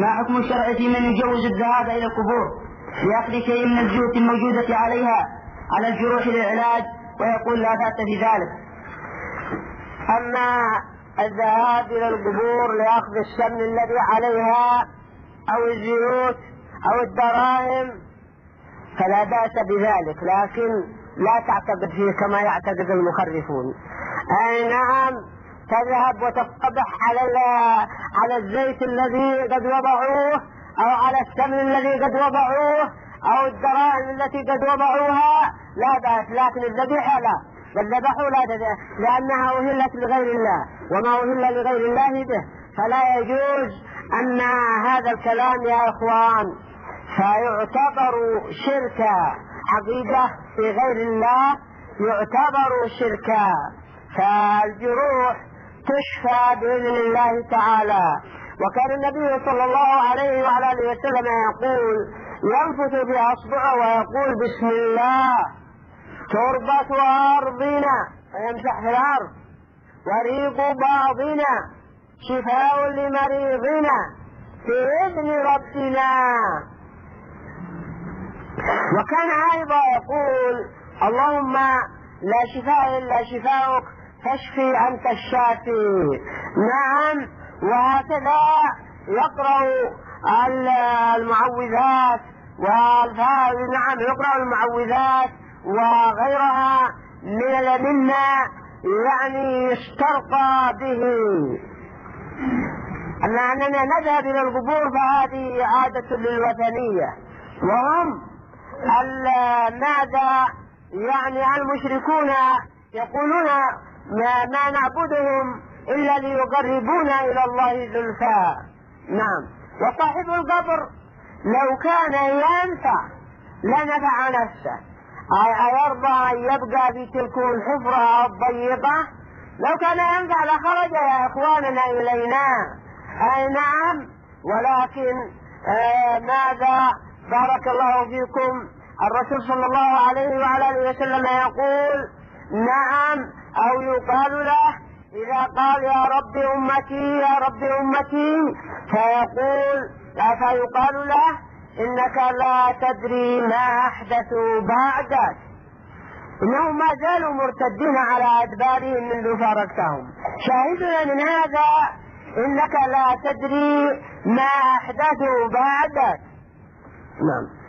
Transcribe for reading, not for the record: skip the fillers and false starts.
ما حكم الشرع في من يجوز الذهاب إلى القبور لأخذ شيء من الزيوت الموجودة عليها على الجروح للعلاج ويقول لا بأس في ذلك؟ أما الذهاب إلى القبور لأخذ السمن الذي عليها أو الزيوت أو الدراهم فلا بأس بذلك، لكن لا تعتقد فيه كما يعتقد المخرفون. أي نعم، تذهب وتقبح على الزيت الذي قد وضعوه أو على السمن الذي قد وضعوه أو الدراهم التي قد وضعوها لا بأس، لكن الذبيحة لا، والذبح لا تذبح لأنها أهلت لغير الله، وما أهل لغير الله به فلا يجوز أن هذا الكلام يا إخوان، فيعتبر شركا، عقيدة في غير الله يعتبر شركا. فالجروح تشفى بإذن الله تعالى. وكان النبي صلى الله عليه وعلى آله وسلم يقول ينفث بأصبعه ويقول بسم الله تربة أرضنا، ويمسح في الأرض، وريق بعضنا شفاء لمريضنا بإذن ربنا. وكان أيضا يقول اللهم لا شفاء إلا شفاءك فاشفي أنت الشافي. نعم، وهكذا يقرأ المعوذات والفاظ، نعم يقرأ المعوذات وغيرها مما يعني يسترقى به. أما أننا نذهب إلى القبور فهذه عادة للوثنية، وهم ماذا يعني المشركون يقولون ما نعبدهم إلا ليقربونا إلى الله زلفى. نعم، وصاحب القبر لو كان ينفع لنفع نفسه، أيرضى أن يبقى في تلك الحفرة الضيقة؟ لو كان ينفع لخرج يا إخواننا إلينا. أي نعم، ولكن ماذا بارك الله فيكم، الرسول صلى الله عليه وعلى آله وسلم يقول نعم، أو يقال له إذا قال يا رب أمتي يا رب أمتي فيقال له إنك لا تدري ما أحدثوا بعدك، إنهم ما زالوا مرتدين على أدبارهم منذ فارقتهم. شاهدنا من هذا إنك لا تدري ما أحدثوا بعدك. نعم.